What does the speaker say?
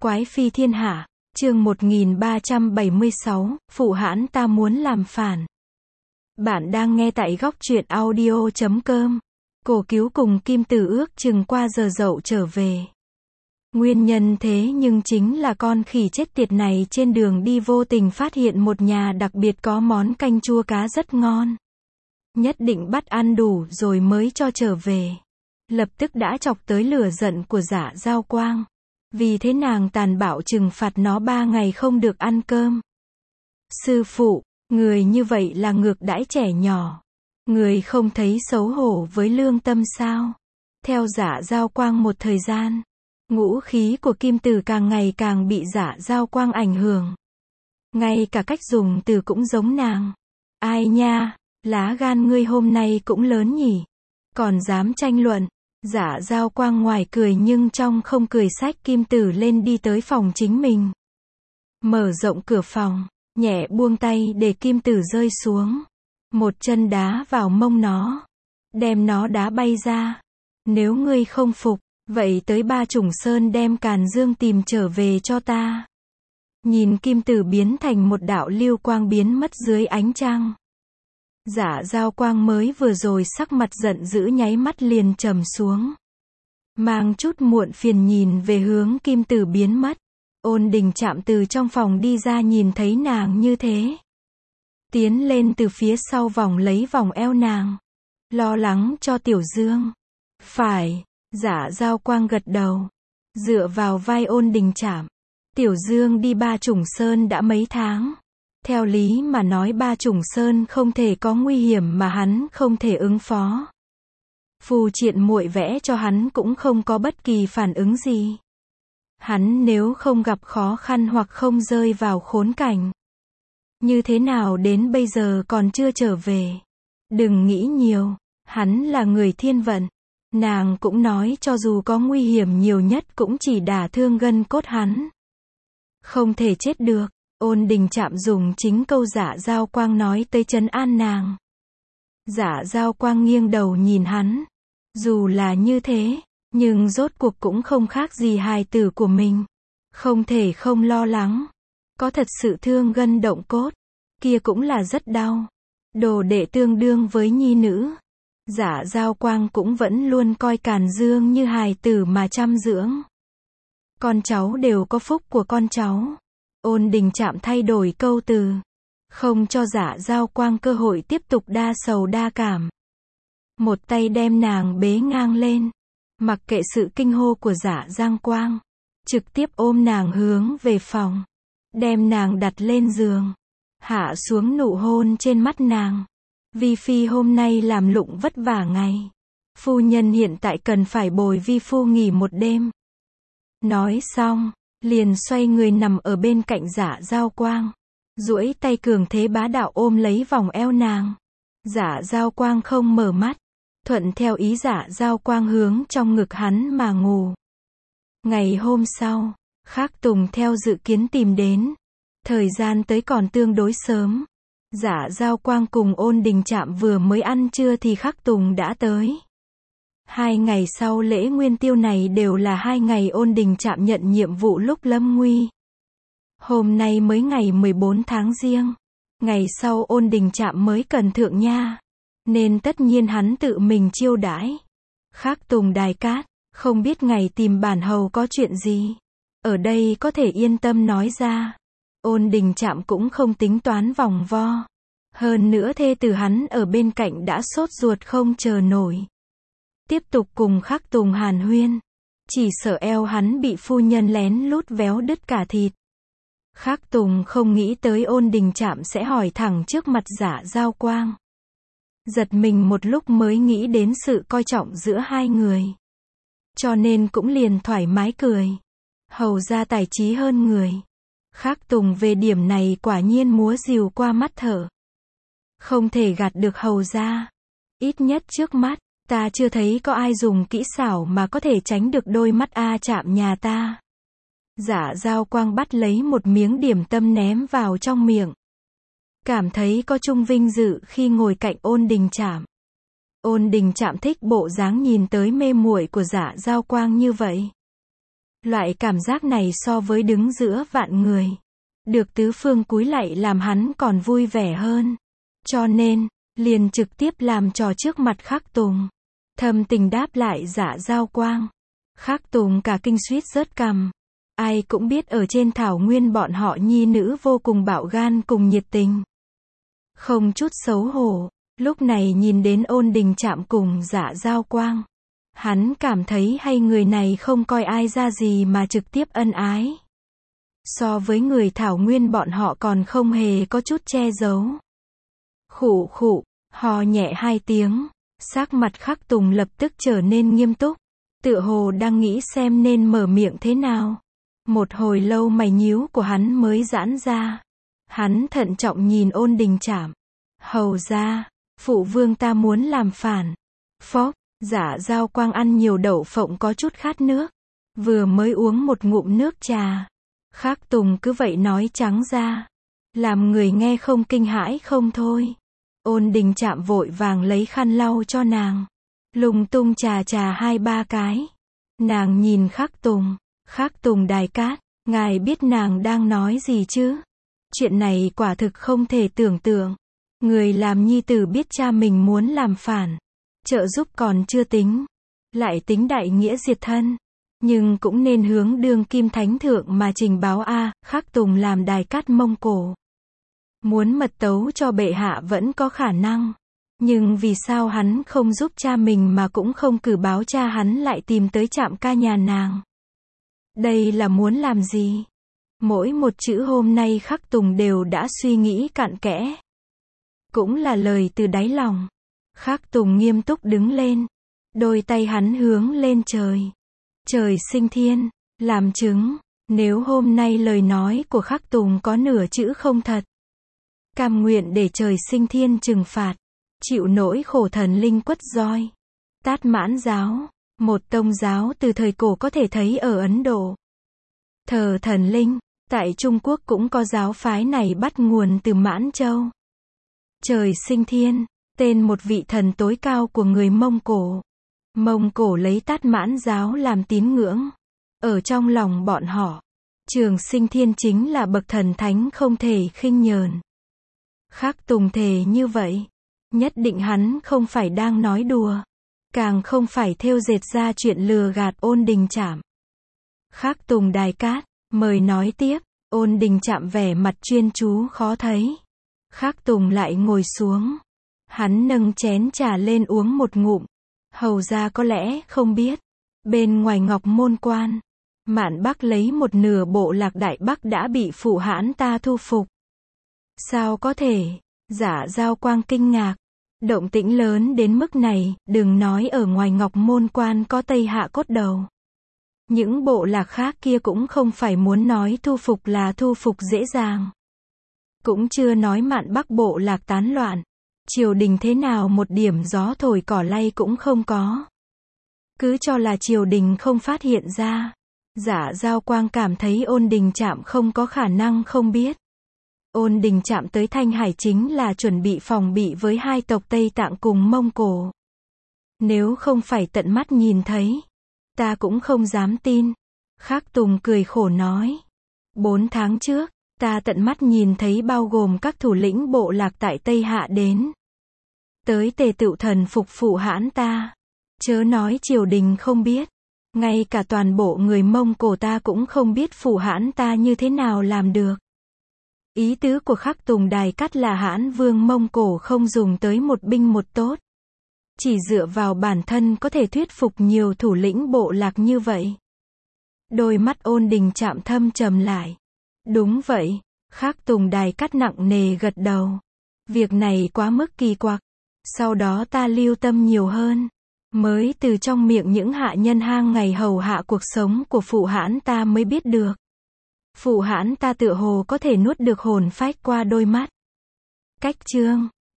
Quái phi thiên hạ, chương 1376, phụ hãn ta muốn làm phản. Bạn đang nghe tại góc truyện audio.com. Cổ Cứu cùng Kim Tử ước chừng qua giờ dậu trở về. Nguyên nhân thế nhưng chính là con khỉ chết tiệt này trên đường đi vô tình phát hiện một nhà đặc biệt có món canh chua cá rất ngon. Nhất định bắt ăn đủ rồi mới cho trở về. Lập tức đã chọc tới lửa giận của Dạ Giao Quang. Vì thế nàng tàn bạo trừng phạt nó 3 ngày không được ăn cơm. Sư phụ, người như vậy là ngược đãi trẻ nhỏ. Người không thấy xấu hổ với lương tâm sao? Theo Dạ Giao Quang một thời gian, ngũ khí của Kim Tử càng ngày càng bị Dạ Giao Quang ảnh hưởng. Ngay cả cách dùng từ cũng giống nàng. Ai nha, lá gan ngươi hôm nay cũng lớn nhỉ. Còn dám tranh luận. Dạ Giao Quang ngoài cười nhưng trong không cười, xách Kim Tử lên đi tới phòng chính mình. Mở rộng cửa phòng, nhẹ buông tay để Kim Tử rơi xuống. Một chân đá vào mông nó. Đem nó đá bay ra. Nếu ngươi không phục, vậy tới Ba Chủng Sơn đem Càn Dương tìm trở về cho ta. Nhìn Kim Tử biến thành một đạo lưu quang biến mất dưới ánh trăng. Dạ Giao Quang mới vừa rồi sắc mặt giận dữ nháy mắt liền trầm xuống. Mang chút muộn phiền nhìn về hướng Kim Tử biến mất. Ôn Đình Trạm từ trong phòng đi ra nhìn thấy nàng như thế. Tiến lên từ phía sau vòng lấy vòng eo nàng. Lo lắng cho Tiểu Dương. Phải, Dạ Giao Quang gật đầu. Dựa vào vai Ôn Đình Trạm. Tiểu Dương đi Ba Chủng Sơn đã mấy tháng. Theo lý mà nói Ba Chủng Sơn không thể có nguy hiểm mà hắn không thể ứng phó. Phù triện muội vẽ cho hắn cũng không có bất kỳ phản ứng gì. Hắn nếu không gặp khó khăn hoặc không rơi vào khốn cảnh, như thế nào đến bây giờ còn chưa trở về. Đừng nghĩ nhiều, hắn là người thiên vận. Nàng cũng nói cho dù có nguy hiểm nhiều nhất cũng chỉ đả thương gân cốt hắn. Không thể chết được. Ôn Đình Trạm dùng chính câu Dạ Giao Quang nói tới trấn an nàng. Dạ Giao Quang nghiêng đầu nhìn hắn. Dù là như thế, nhưng rốt cuộc cũng không khác gì hài tử của mình. Không thể không lo lắng. Có thật sự thương gân động cốt, kia cũng là rất đau. Đồ đệ tương đương với nhi nữ. Dạ Giao Quang cũng vẫn luôn coi Càn Dương như hài tử mà chăm dưỡng. Con cháu đều có phúc của con cháu. Ôn Đình Trạm thay đổi câu từ, không cho Dạ Giao Quang cơ hội tiếp tục đa sầu đa cảm. Một tay đem nàng bế ngang lên, mặc kệ sự kinh hô của Dạ Giao Quang, trực tiếp ôm nàng hướng về phòng, đem nàng đặt lên giường, hạ xuống nụ hôn trên mắt nàng. Vi phi hôm nay làm lụng vất vả ngày, phu nhân hiện tại cần phải bồi vi phu nghỉ một đêm. Nói xong, liền xoay người nằm ở bên cạnh Dạ Giao Quang, duỗi tay cường thế bá đạo ôm lấy vòng eo nàng. Dạ Giao Quang không mở mắt, thuận theo ý Dạ Giao Quang hướng trong ngực hắn mà ngủ. Ngày hôm sau, Khắc Tùng theo dự kiến tìm đến. Thời gian tới còn tương đối sớm. Dạ Giao Quang cùng Ôn Đình Trạm vừa mới ăn trưa thì Khắc Tùng đã tới. 2 ngày sau lễ Nguyên Tiêu này đều là 2 ngày Ôn Đình Trạm nhận nhiệm vụ lúc lâm nguy. Hôm nay mới ngày 14 tháng Giêng. Ngày sau Ôn Đình Trạm mới cần thượng nha. Nên tất nhiên hắn tự mình chiêu đãi. Khắc Tùng đài cát, không biết ngày tìm bản hầu có chuyện gì. Ở đây có thể yên tâm nói ra. Ôn Đình Trạm cũng không tính toán vòng vo. Hơn nữa thê tử hắn ở bên cạnh đã sốt ruột không chờ nổi. Tiếp tục cùng Khắc Tùng hàn huyên. Chỉ sợ eo hắn bị phu nhân lén lút véo đứt cả thịt. Khắc Tùng không nghĩ tới Ôn Đình Trạm sẽ hỏi thẳng trước mặt Dạ Giao Quang. Giật mình một lúc mới nghĩ đến sự coi trọng giữa hai người. Cho nên cũng liền thoải mái cười. Hầu ra tài trí hơn người. Khắc Tùng về điểm này quả nhiên múa rìu qua mắt thở. Không thể gạt được hầu ra. Ít nhất trước mắt, ta chưa thấy có ai dùng kỹ xảo mà có thể tránh được đôi mắt A Trạm nhà ta. Dạ Giao Quang bắt lấy một miếng điểm tâm ném vào trong miệng. Cảm thấy có chung vinh dự khi ngồi cạnh Ôn Đình Trạm. Ôn Đình Trạm thích bộ dáng nhìn tới mê muội của Dạ Giao Quang như vậy. Loại cảm giác này so với đứng giữa vạn người, được tứ phương cúi lạy làm hắn còn vui vẻ hơn. Cho nên, liền trực tiếp làm trò trước mặt Khắc Tùng. Thâm tình đáp lại Dạ Giao Quang. Khắc Tùng cả kinh suýt rớt cằm. Ai cũng biết ở trên thảo nguyên bọn họ nhi nữ vô cùng bạo gan cùng nhiệt tình. Không chút xấu hổ, lúc này nhìn đến Ôn Đình Trạm cùng Dạ Giao Quang. Hắn cảm thấy hay người này không coi ai ra gì mà trực tiếp ân ái. So với người thảo nguyên bọn họ còn không hề có chút che giấu. Khụ khụ, hò nhẹ 2 tiếng, sắc mặt Khắc Tùng lập tức trở nên nghiêm túc, tựa hồ đang nghĩ xem nên mở miệng thế nào. Một hồi lâu mày nhíu của hắn mới giãn ra. Hắn thận trọng nhìn Ôn Đình Trạm. Hầu ra, phụ vương ta muốn làm phản. Phốc, Dạ Giao Quang ăn nhiều đậu phộng có chút khát nước. Vừa mới uống một ngụm nước trà. Khắc Tùng cứ vậy nói trắng ra. Làm người nghe không kinh hãi không thôi. Ôn Đình Trạm vội vàng lấy khăn lau cho nàng. Lung tung trà 2-3 cái. Nàng nhìn Khắc Tùng. Khắc Tùng Đài Cát, ngài biết nàng đang nói gì chứ? Chuyện này quả thực không thể tưởng tượng. Người làm nhi tử biết cha mình muốn làm phản. Trợ giúp còn chưa tính. Lại tính đại nghĩa diệt thân. Nhưng cũng nên hướng đương kim thánh thượng mà trình báo a. Khắc Tùng làm Đài Cát Mông Cổ. Muốn mật tấu cho bệ hạ vẫn có khả năng. Nhưng vì sao hắn không giúp cha mình mà cũng không cử báo cha hắn lại tìm tới Trạm ca nhà nàng? Đây là muốn làm gì? Mỗi một chữ hôm nay Khắc Tùng đều đã suy nghĩ cặn kẽ. Cũng là lời từ đáy lòng. Khắc Tùng nghiêm túc đứng lên. Đôi tay hắn hướng lên trời. Trời sinh thiên, làm chứng. Nếu hôm nay lời nói của Khắc Tùng có nửa chữ không thật, cam nguyện để trời sinh thiên trừng phạt. Chịu nỗi khổ thần linh quất roi. Tát Mãn giáo. Một tông giáo từ thời cổ có thể thấy ở Ấn Độ. Thờ thần linh, tại Trung Quốc cũng có giáo phái này bắt nguồn từ Mãn Châu. Trời sinh thiên, tên một vị thần tối cao của người Mông Cổ. Mông Cổ lấy Tát Mãn giáo làm tín ngưỡng. Ở trong lòng bọn họ, Trường Sinh Thiên chính là bậc thần thánh không thể khinh nhờn. Khắc Tùng thề như vậy, nhất định hắn không phải đang nói đùa. Càng không phải thêu dệt ra chuyện lừa gạt Ôn Đình Trạm. Khắc Tùng Đài Cát, mời nói tiếp. Ôn Đình Trạm vẻ mặt chuyên chú khó thấy. Khắc Tùng lại ngồi xuống. Hắn nâng chén trà lên uống một ngụm. Hầu ra có lẽ không biết. Bên ngoài Ngọc Môn Quan, Mạn Bắc lấy một nửa bộ lạc Đại Bắc đã bị phụ hãn ta thu phục. Sao có thể? Dạ Giao Quang kinh ngạc. Động tĩnh lớn đến mức này, đừng nói ở ngoài Ngọc Môn Quan có Tây Hạ Cốt Đầu. Những bộ lạc khác kia cũng không phải muốn nói thu phục là thu phục dễ dàng. Cũng chưa nói Mạn Bắc bộ lạc tán loạn. Triều đình thế nào một điểm gió thổi cỏ lay cũng không có. Cứ cho là triều đình không phát hiện ra. Dạ Giao Quang cảm thấy Ôn Đình Trạm không có khả năng không biết. Ôn Đình Trạm tới Thanh Hải chính là chuẩn bị phòng bị với hai tộc Tây Tạng cùng Mông Cổ. Nếu không phải tận mắt nhìn thấy, ta cũng không dám tin. Khắc Tùng cười khổ nói. 4 tháng trước, ta tận mắt nhìn thấy bao gồm các thủ lĩnh bộ lạc tại Tây Hạ đến. Tới tề tựu thần phục phụ hãn ta. Chớ nói triều đình không biết. Ngay cả toàn bộ người Mông Cổ ta cũng không biết phụ hãn ta như thế nào làm được. Ý tứ của Khắc Tùng Đài Cát là Hãn Vương Mông Cổ không dùng tới một binh một tốt. Chỉ dựa vào bản thân có thể thuyết phục nhiều thủ lĩnh bộ lạc như vậy. Đôi mắt Ôn Đình Trạm thâm trầm lại. Đúng vậy, Khắc Tùng Đài Cát nặng nề gật đầu. Việc này quá mức kỳ quặc. Sau đó ta lưu tâm nhiều hơn. Mới từ trong miệng những hạ nhân hang ngày hầu hạ cuộc sống của phụ hãn ta mới biết được. Phụ hãn ta tựa hồ có thể nuốt được hồn phách qua đôi mắt. Cách chương